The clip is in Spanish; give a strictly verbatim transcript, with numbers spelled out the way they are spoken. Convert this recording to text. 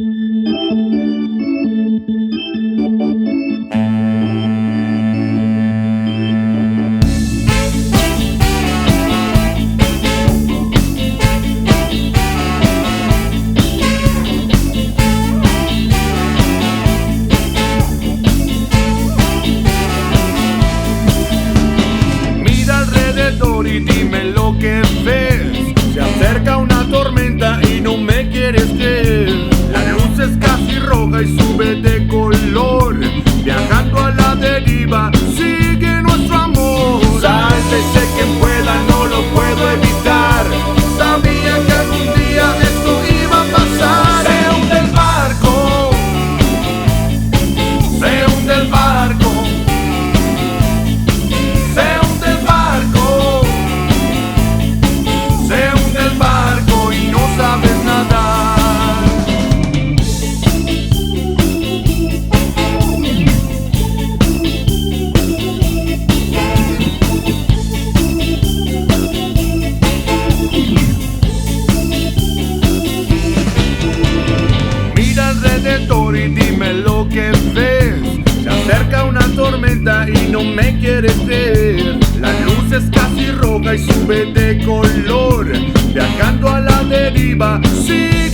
Y dime lo que ves. Se acerca una tormenta y no me quieres creer. La luz es casi roja y sube de color. Viajando a la deriva, sigue nuestro amor. Sálvese quien pueda, no lo puedo evitar. Sabía que algún día esto iba a pasar. Se hunde el barco, se hunde el barco. Y dime lo que ves. Se acerca una tormenta y no me quieres creer. La luz es casi roja y sube de color. Viajando a la deriva, sí.